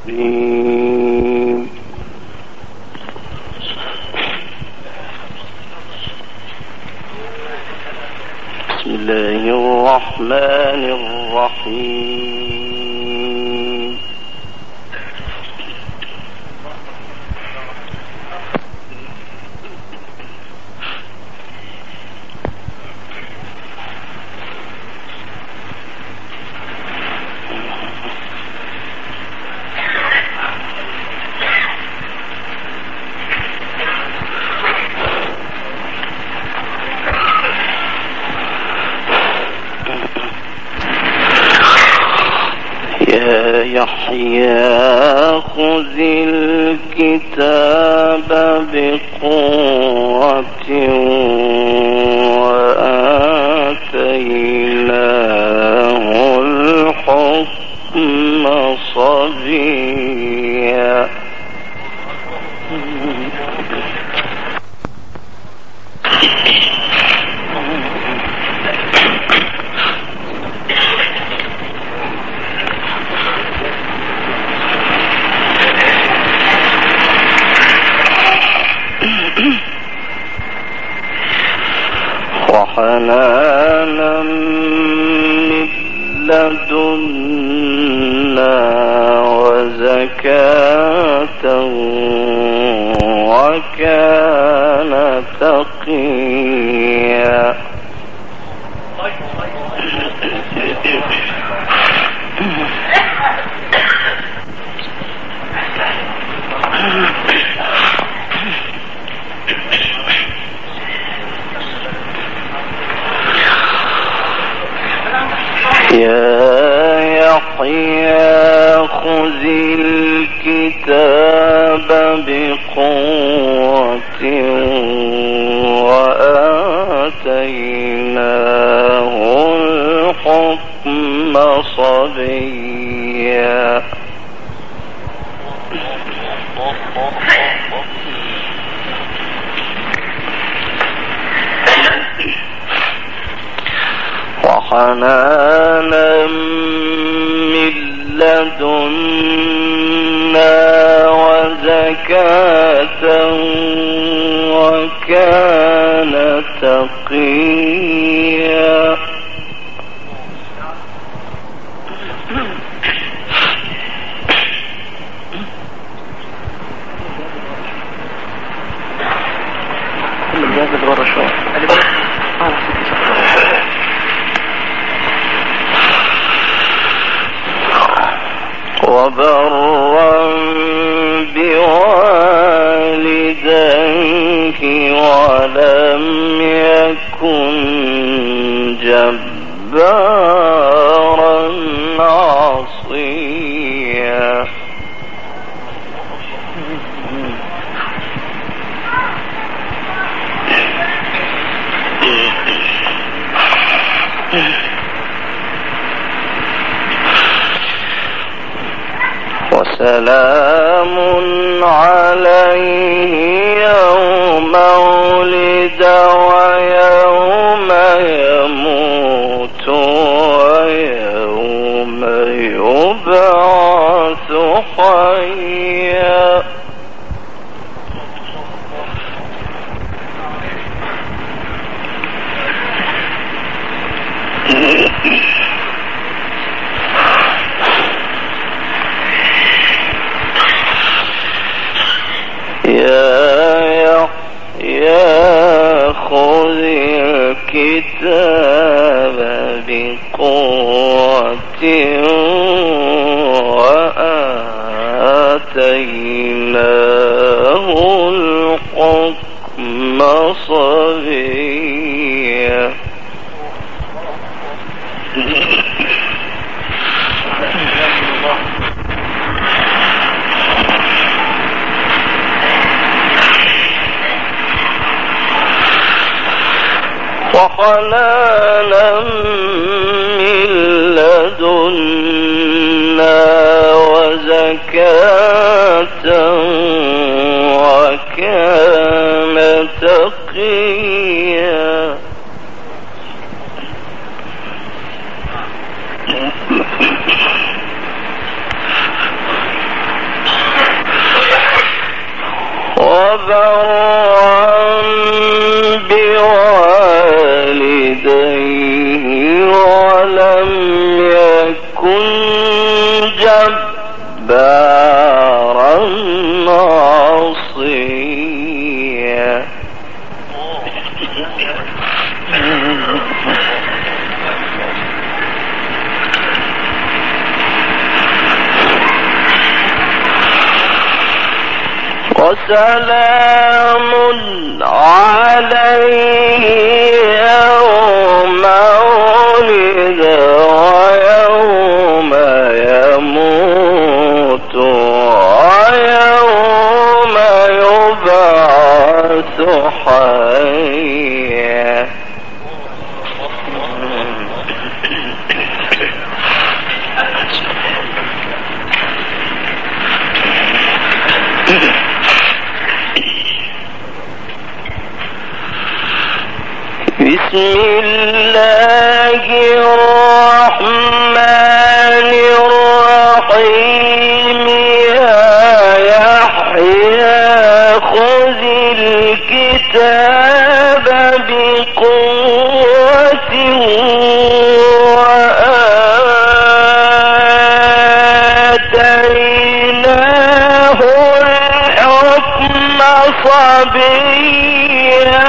الرجيم. بسم الله الرحمن الرحيم. يا يحيى خذ الكتاب بقوة وآتيناه الحكم صبيا. وحنانا من لدنا وزكاة وكان تقيا. يا يحيى خذ الكتاب بقوة وآتيناه الحكم صبيا. وحنانا من لدنا وزكاة وكان تقيا. وبرا بوالديه ولم يكن جبارا عصيا. وسلام عليه يوم ولد ويوم يموت ويوم يبعث حيا. يا خذ الكتاب بقوة وآتيناه الحكم صبيا. وحنانا من لدنا وزكاة وكان تقيا. وبرا بوالديه ولم يكن جبارا عصيا. وسلام عليه يوم ولد ويوم يموت ويوم يبعث حيا. بسم الله الرحمن الرحيم. يا يحيى خذ الكتاب بقوة وآتيناه الحكم صبيا.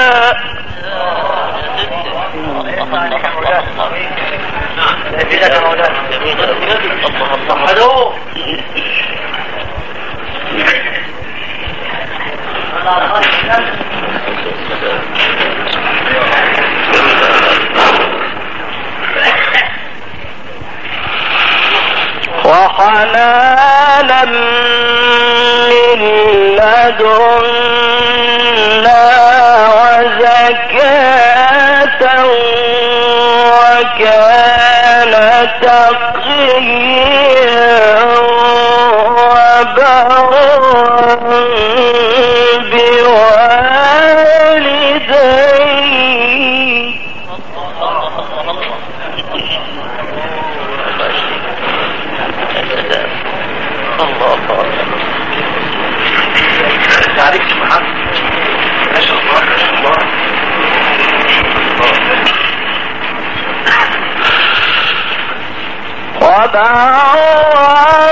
وحنانا من لدنا وزكاة وكان تقيا وبرا بوالديه. وبرا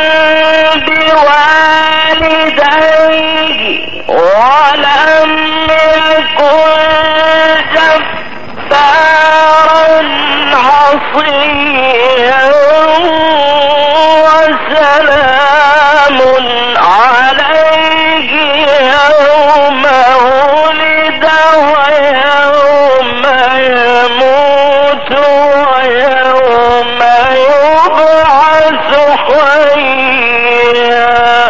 بوالديه ولم يكن جبارا عصيا. وسلام عليه يوم ولد ويوم يموت ويوم يبعث حيا.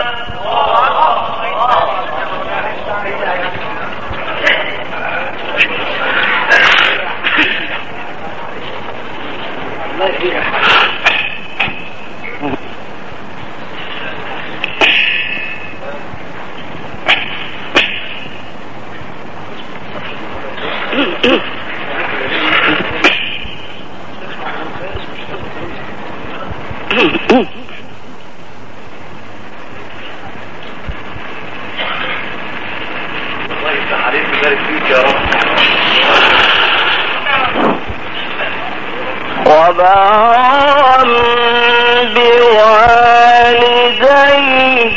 الله يفتح عليك ويبارك فيك يا رب. وبرا بوالديه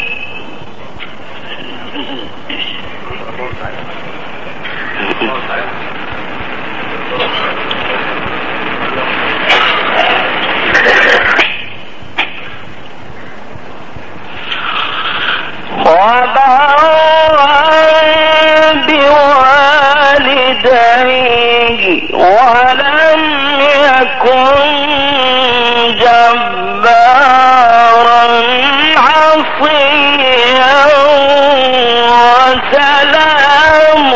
ولم يكن جبارا عصيا. وسلام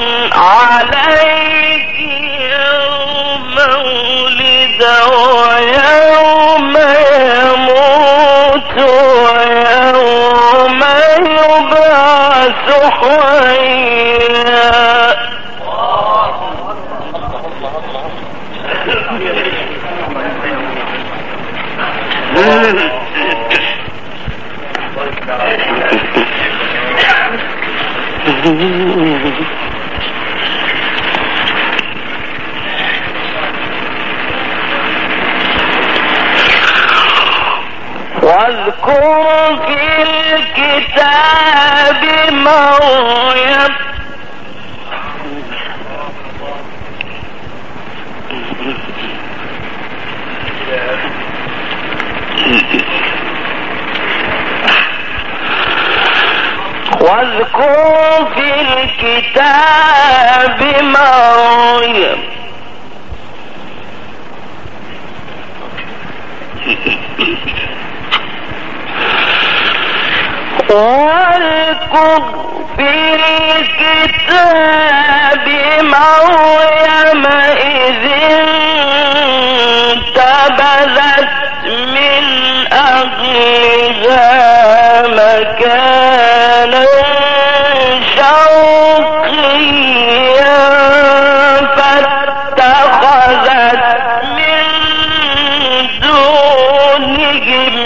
عليك يوم ولد ويوم يموت ويوم يبعث حيا. واذكر في الكتاب مريم واذكر في الكتاب مريم واذكر في الكتاب مريم إذ انتبذت من أهلها مكانا شرقيا فاتخذت من دونهم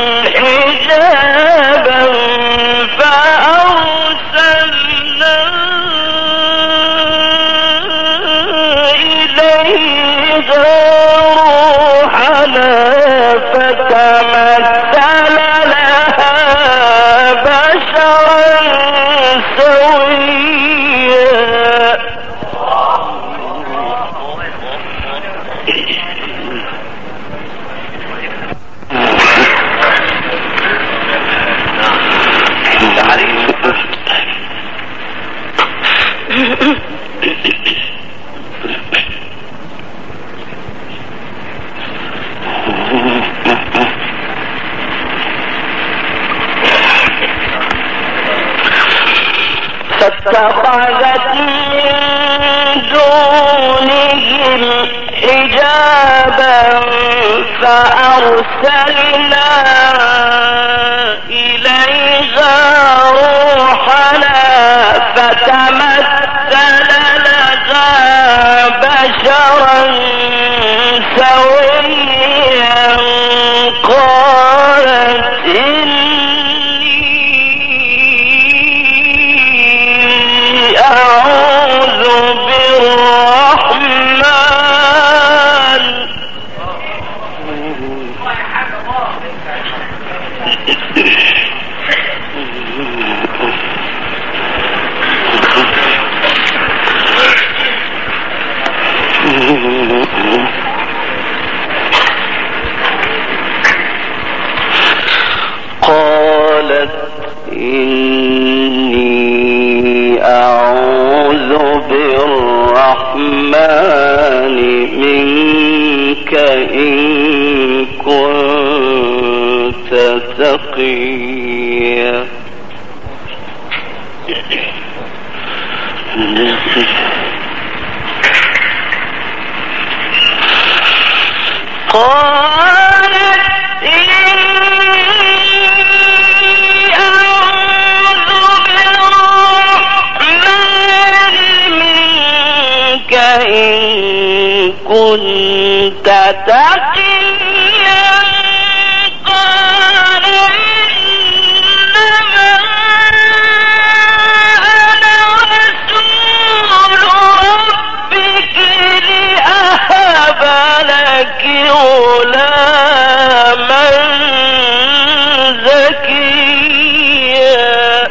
حجابا فأرسلنا إليها روحنا فتمثل لها بشرا سويا فاتخذت من دونهم حجابا فأرسلنا إليها روحنا فتمثل لها بشرا سويا قالت أعوذ بالرحمن قالت إني أعوذ بالرحمن منك إن كنت تقيا قالت إن كنت تقيا قال إنما أنا رسول ربك لأهب لك غلاما زكيا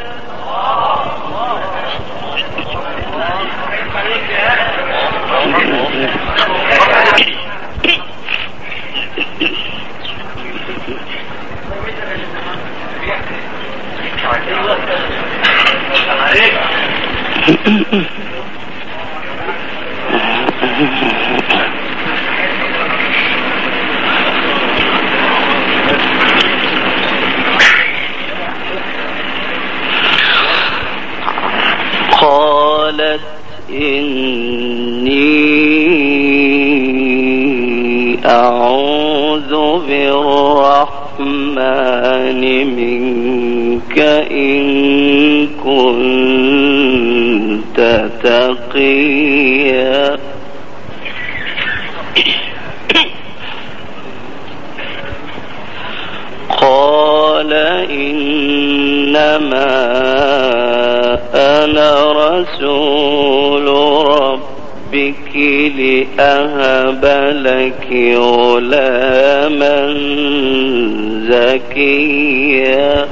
قالت إني أعوذ بالرحمن منك إن كنت تقيا قال إنما أنا رسول ربك لأهب لك غلاما زكيا.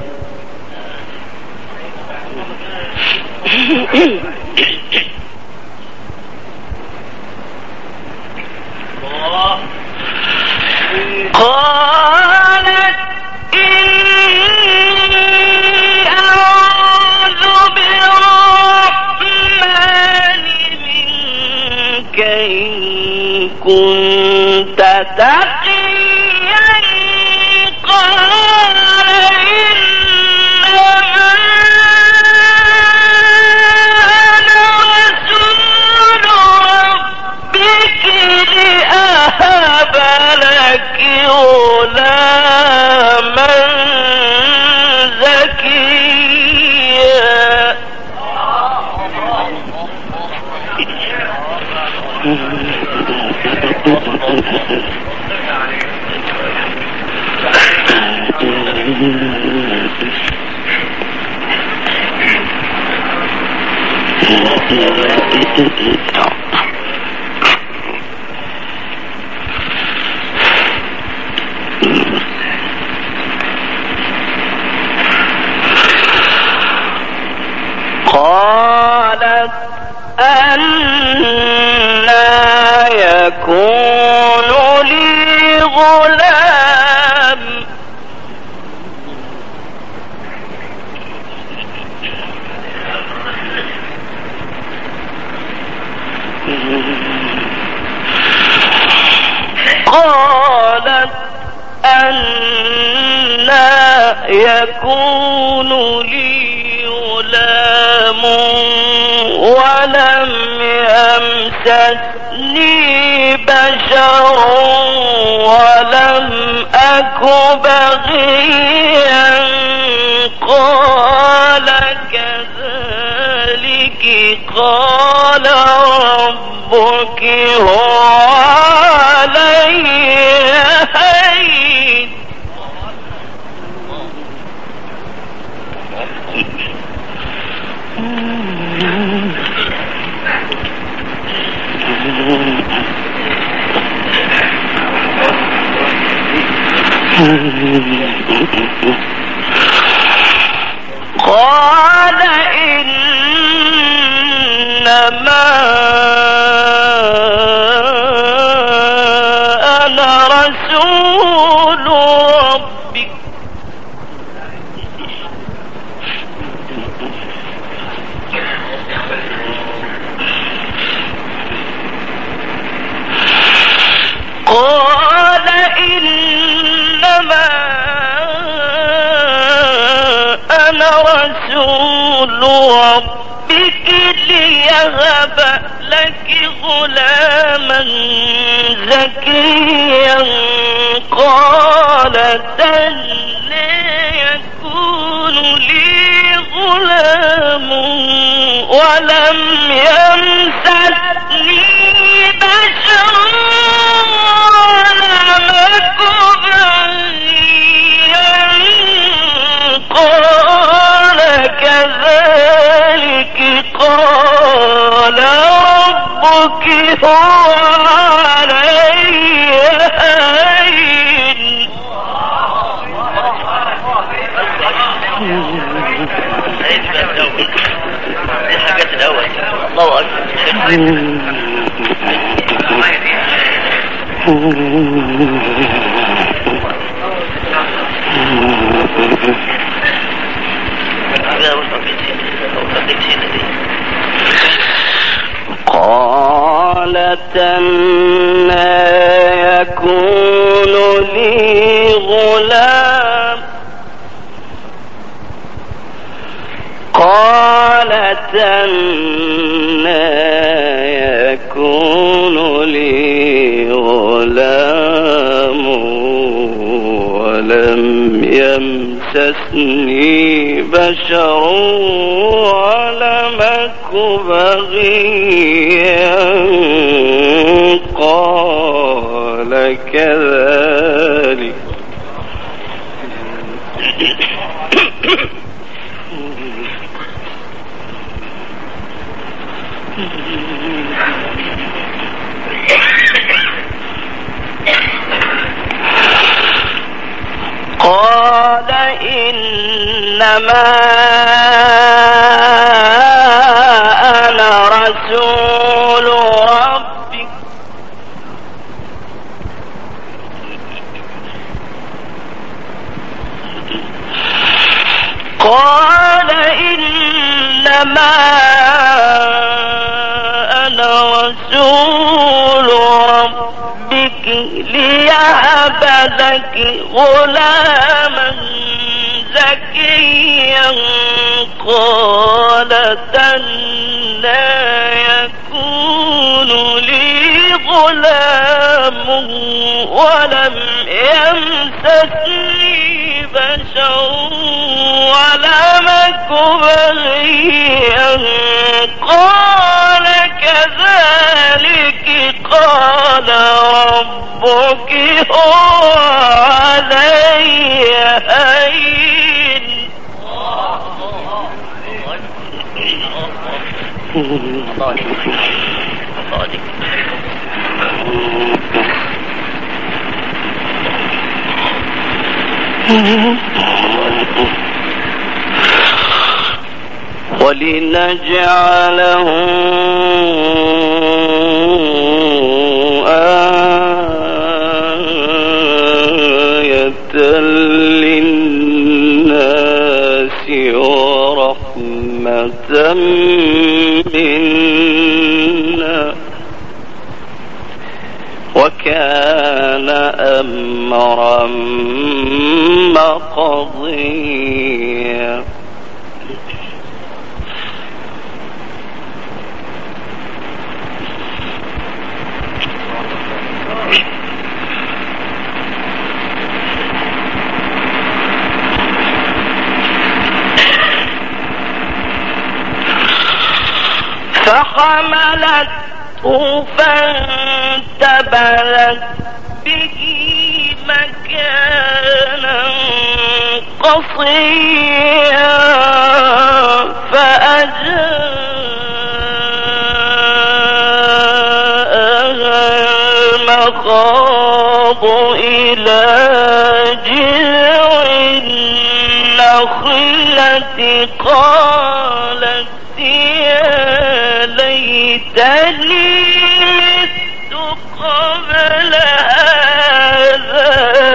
قالت إني أعوذ بالرحمن منك إن كنت تقيا. قال إنما أنا رسول ربك لأهب لك غلاما زكيا. قالت أنى يكون لي غلام قالت أنى يكون لي غلام ولم يمسسني بشر ولم أك بغيا. قال كذلك قال ربك هو علي هين. قال إنما أنا رسول ربك قال إنما أنا رسول ربك ليهب لك غلاما زكيا. قالت أنى يكون لي غلام ولم يمسسني بشر ولم أك بغيا. قال كذلك قال ربك هو علي هين. الله قالت أنى يكون لي غلام قالت أنى يكون لي غلام ولم يمسسني بشر ولم أك بغيا. قال كذلك إنما أنا رسول ربك قال إنما أنا رسول ربك ليهب لك غلاما زكيا قالت أنى يكون لي غلام ولم يمسسني بشر ولم أك بغيا قال كذلك قال ربك هو علي هين ولنجعله آية للناس ورحمة منا وكان أمرا مقضيا فحملته فانتبذت به مكانا قصيا فأجاءها المخاض إلى جذع النخلة قالت يا ليتني مت قبل هذا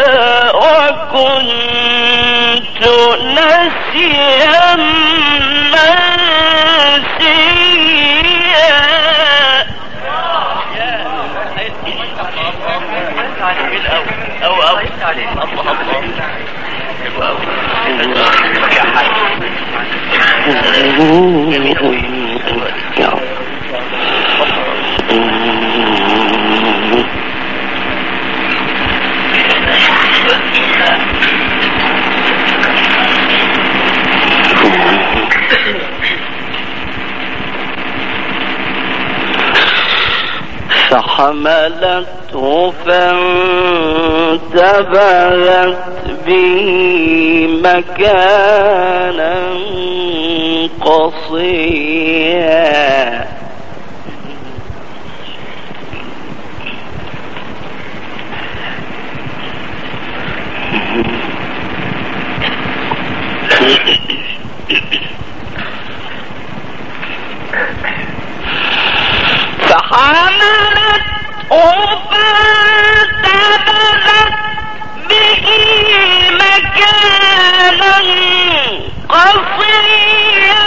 وكنت نسيا منسيا فحملته فانتبذت به مكانا قصيا فانتبذت به مكانا قصيا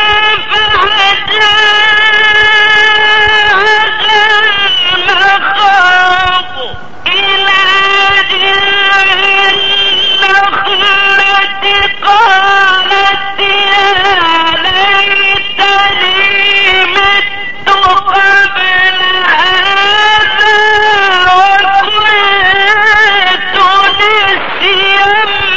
فأجاءها المخاض إلى جذع النخلة قالت يا ليتني مت قبل هذا وكنت نسيا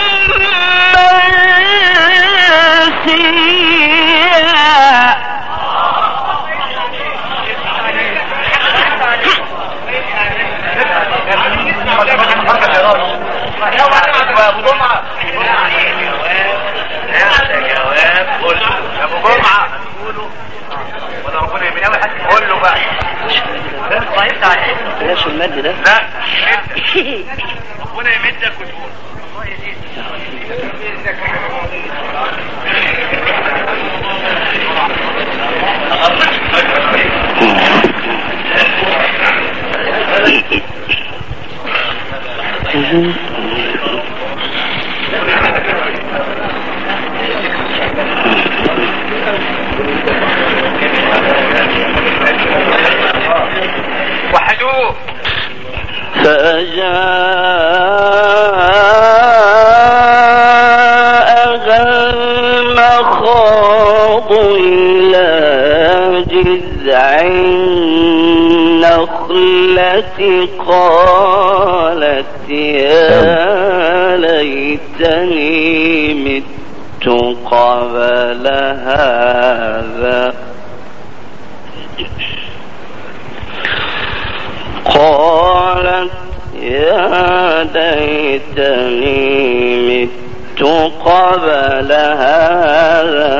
بلاش المد ده. لا ربنا يمدك وتقول وحدوه. فجاءها المخاض إلى جذع النخلة قالت يا ليتني مت قبل هذا قالت يا ليتني مت قبل هذا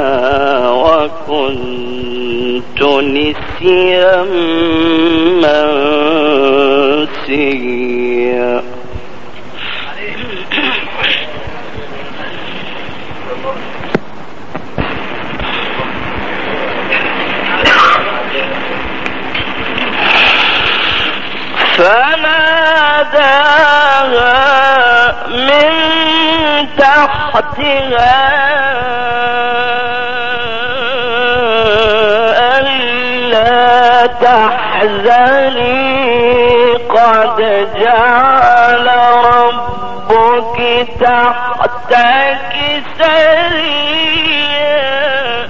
وكنت نسيا منسيا. فناداها من تحتها ألا تحزني قد جعل ربك تحتك سريا.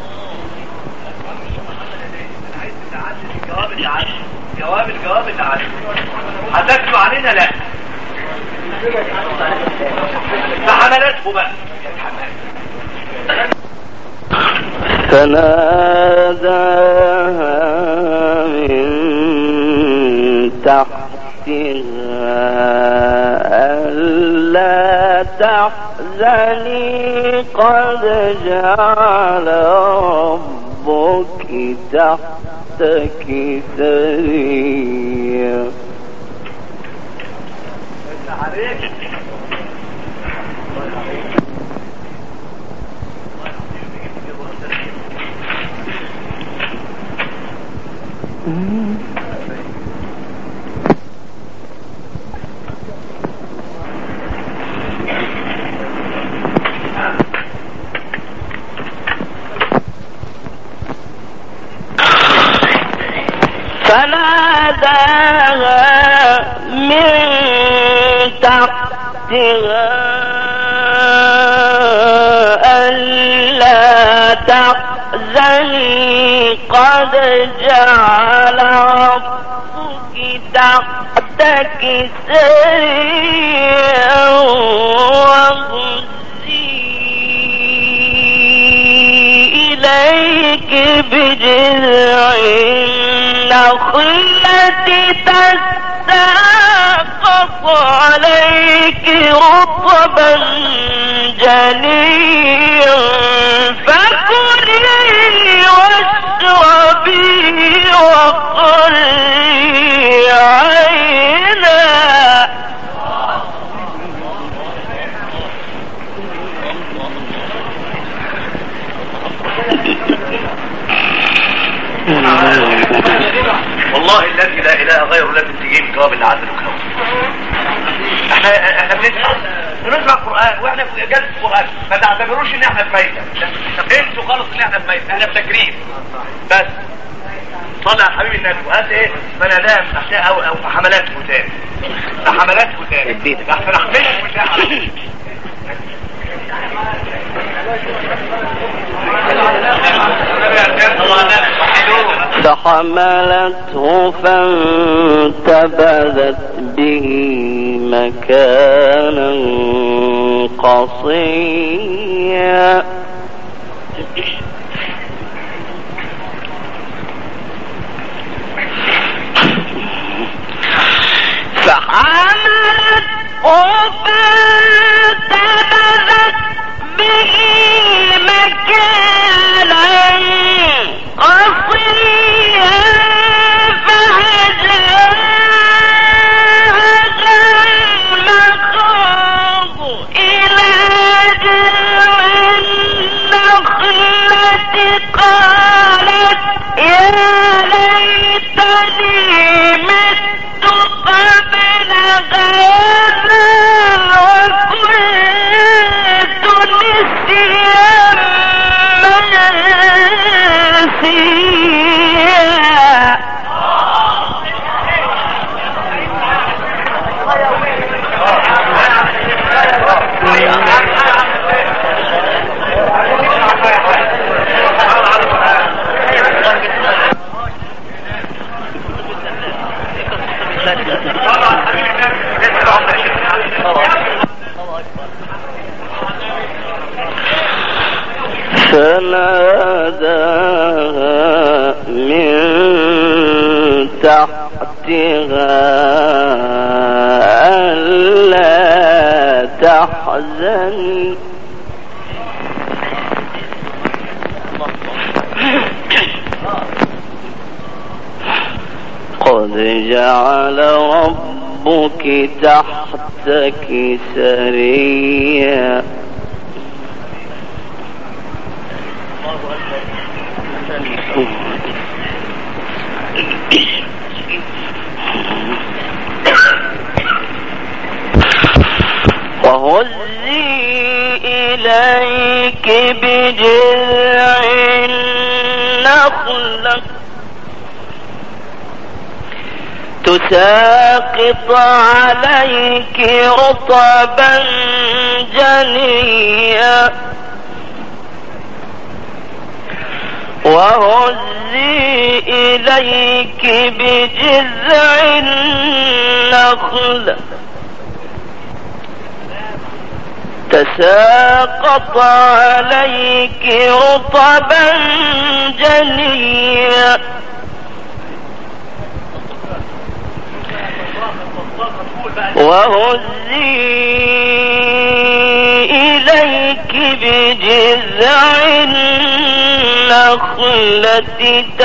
جواب اللي عارف هتاكلوا علينا لا فحملته بقى فناداها من تحتها ألا تحزني قد جعل ربك تحتك سريا. فناداها من تحتها ألا تحزني قد جعل ربك تحتك سريا وهزي إليك بجذع النخلة تساقط عليك رطبا جنيا فكلي واشربي وقري عينا. والله الذي لا اله غيره لازم تجيب جواب اللي عندك. احنا بنسمع القران واحنا في جلسه القران ما تعتبروش ان احنا في ميته. انتوا خالص ان احنا في ميته، احنا في تكريم بس. صلى على حبيب النبي وهات ايه منادام احياء او حملات فتان حملات فتان احسن احملك بالله. فحملته فانتبذت به مكانا قصيا. فانتبذت به مكانا قصيا فهجاها المخاض إلى جذع فناداها من تحتها ألا تحزن قد جعل ربك تحتك سريا وهزي إليك بجذع النخلة تساقط عليك رطبا جنيا وهزي إليك بجذع النخلة تساقط عليك رطبا جنيا وهزي إليك بجذع النخلة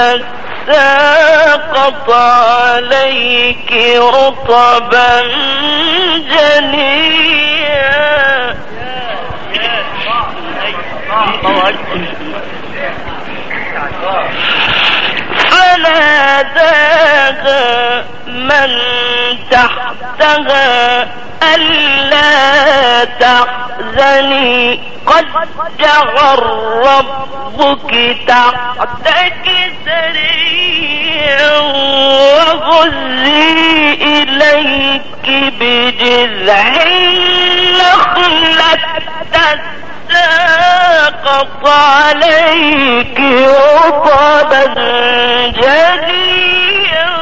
تساقط عليك رطبا جنيا فناداها من تحتها ألا تحزني قد جعل ربك تحتك سريا وهزي إليك بجذع النخلة تساقط عليك رطبا جنيا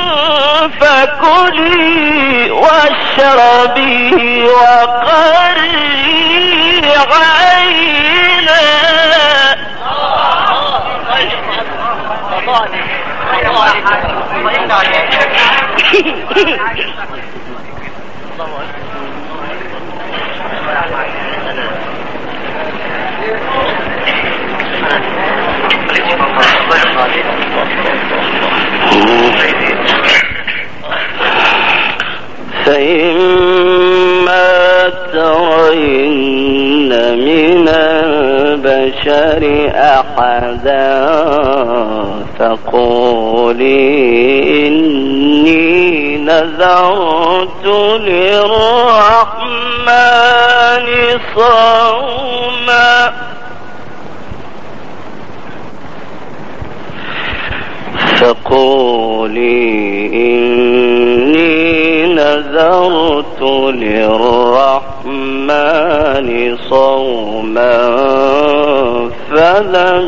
فكلي واشربي وقري عينا فإما ترين من البشر أحدا فقولي إني نذرت للرحمن صوما فقولي إني نذرت للرحمن صوما فلن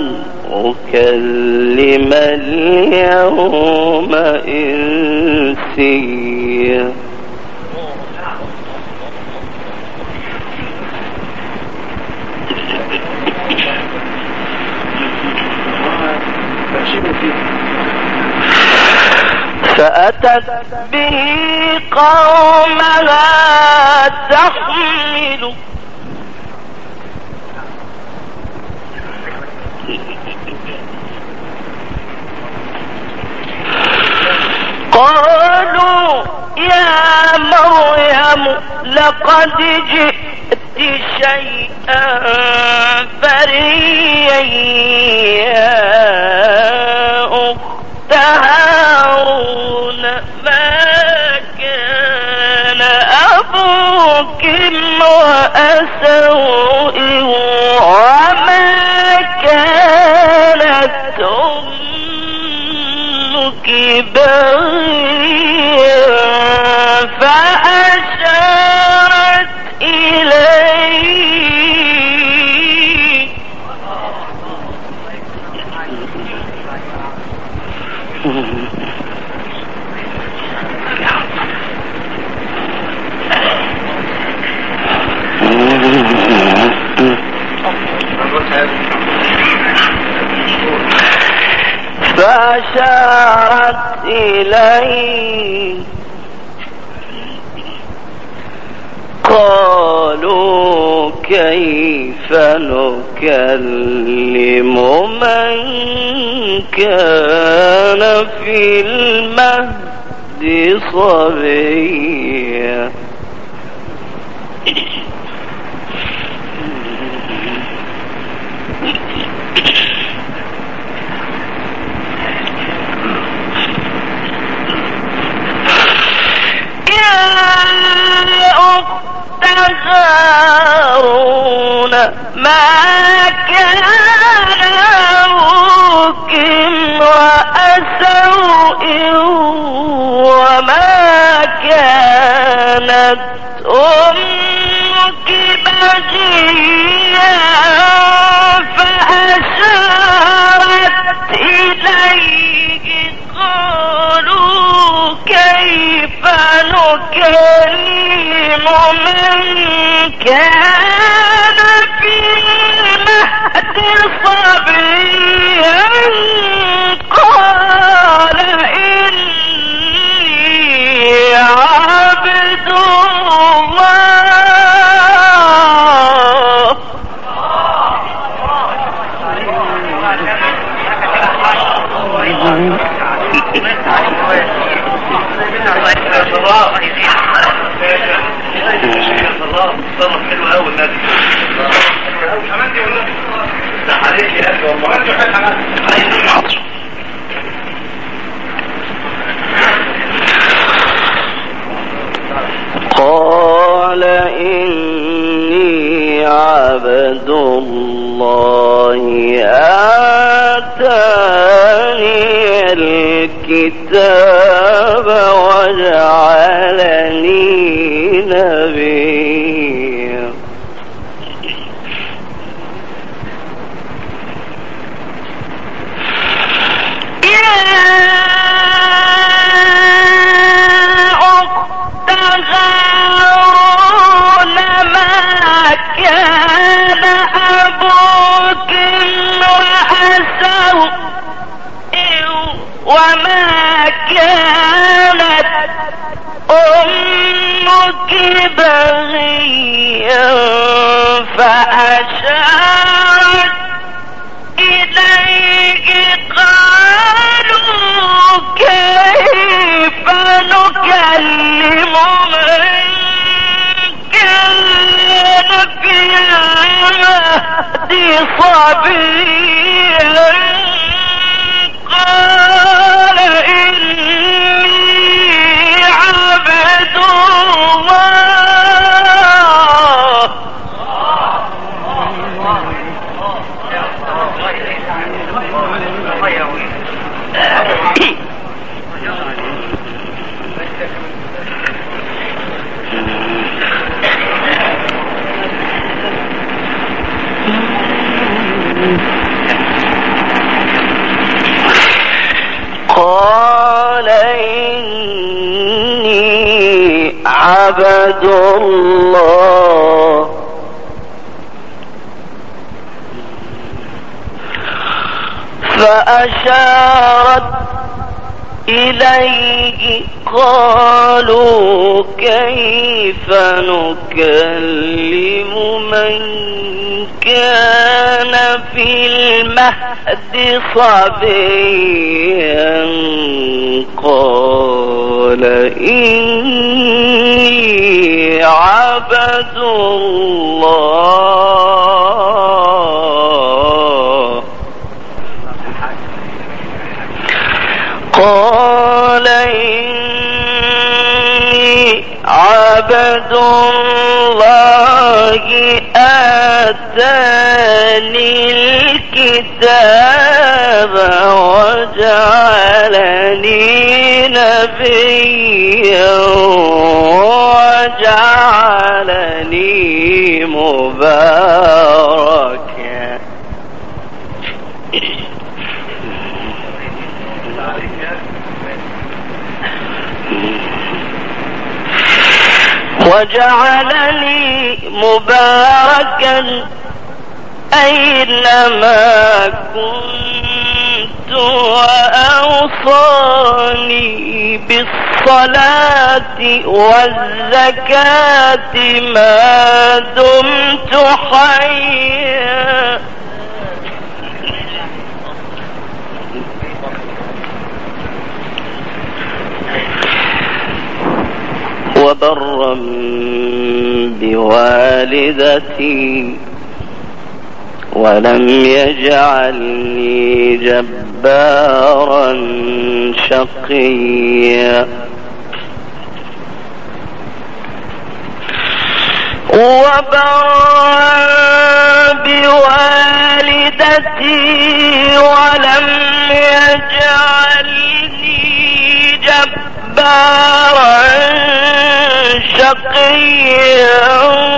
أكلم اليوم إنسيا فأتت به قومها تحمل قالوا يا مريم لقد جئت شيئا فريا يا أخت هارون ما كان أبوك امرأ سوء وما كانت أمك بغيا فأشارت إليه فأشارت إليه قالوا كيف نكلم من كان في المهد صبيا هارون ما كان أبوك امرأ سوء وما كانت أمك بغيا فأشارت إليه قالوا كيف نكلم من كان في المهد صبيا قال إني عبد قال إني عبد الله آتاني الكتاب وجعلني نبيا وما كانت أمك بغيا فأشارت إليه قالوا كيف نكلم من كان في المهد صبيا قال إني عبد الله قال إني عبد الله فأشارت إليه قالوا كيف نكلم من كان في المهد صبيا قال إني عبد الله قال إني عبد الله آتاني الكتاب وجعلني نبيا وجعلني مباركا وجعلني مباركا أينما كنت وأوصاني بالصلاة والزكاة ما دمت حيا وبرا بوالدتي ولم يجعلني جبارا شقيا وبرا بوالدتي ولم يجعلني جبارا شقيا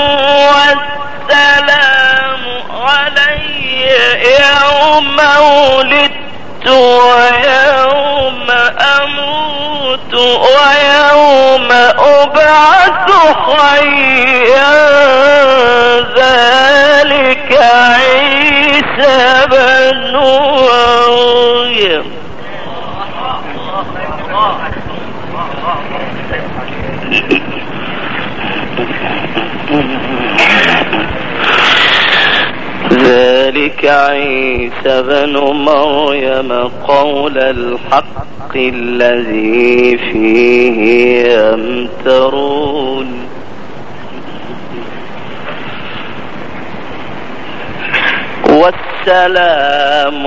والسلام علي يوم ولدت ويوم أموت ويوم أبعث حيا ذلك عيسى بن مريم ذلك عيسى بن مريم قول الحق الذي فيه يمترون والسلام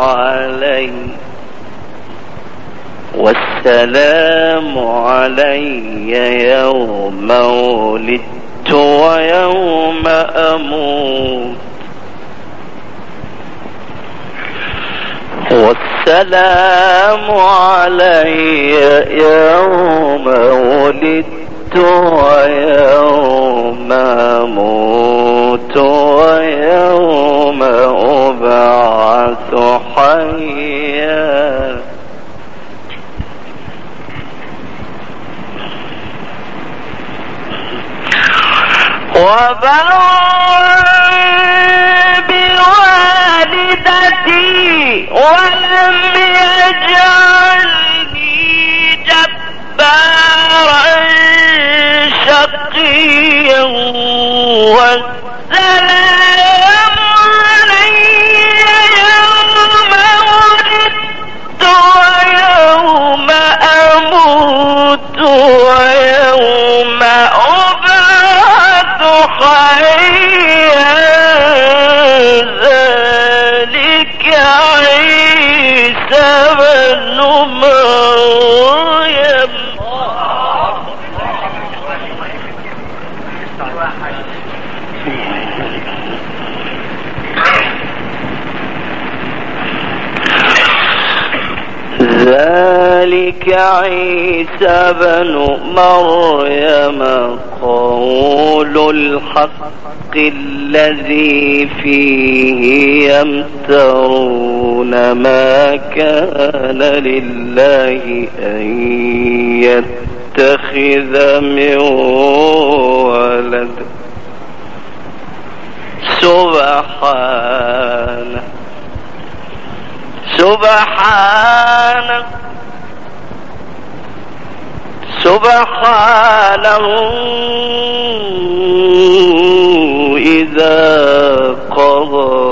علي يوم ولدت ويوم أموت والسلام علي يوم ولدت ويوم أموت ويوم أبعث حيا بوالدتي ولم يجعلني جبارا شقيا والسلام علي يوم ولدت ويوم أموت ويوم أبعث حيا ذلك عيسى بن مريم ذلك عيسى بن مريم قول الحق الذي فيه يمترون ما كان لله أن يتخذ من ولد سبحانه إذا قضى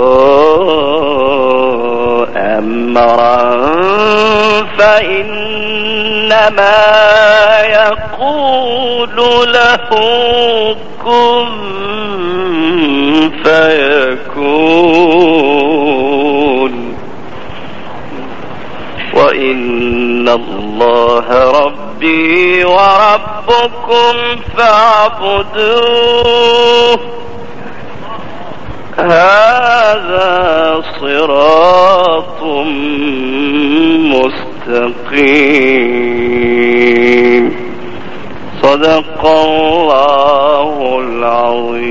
أمرا فإنما يقول له كن فيكون وإن الله ربي وربكم فاعبدوه هذا صراط مستقيم صدق الله العظيم.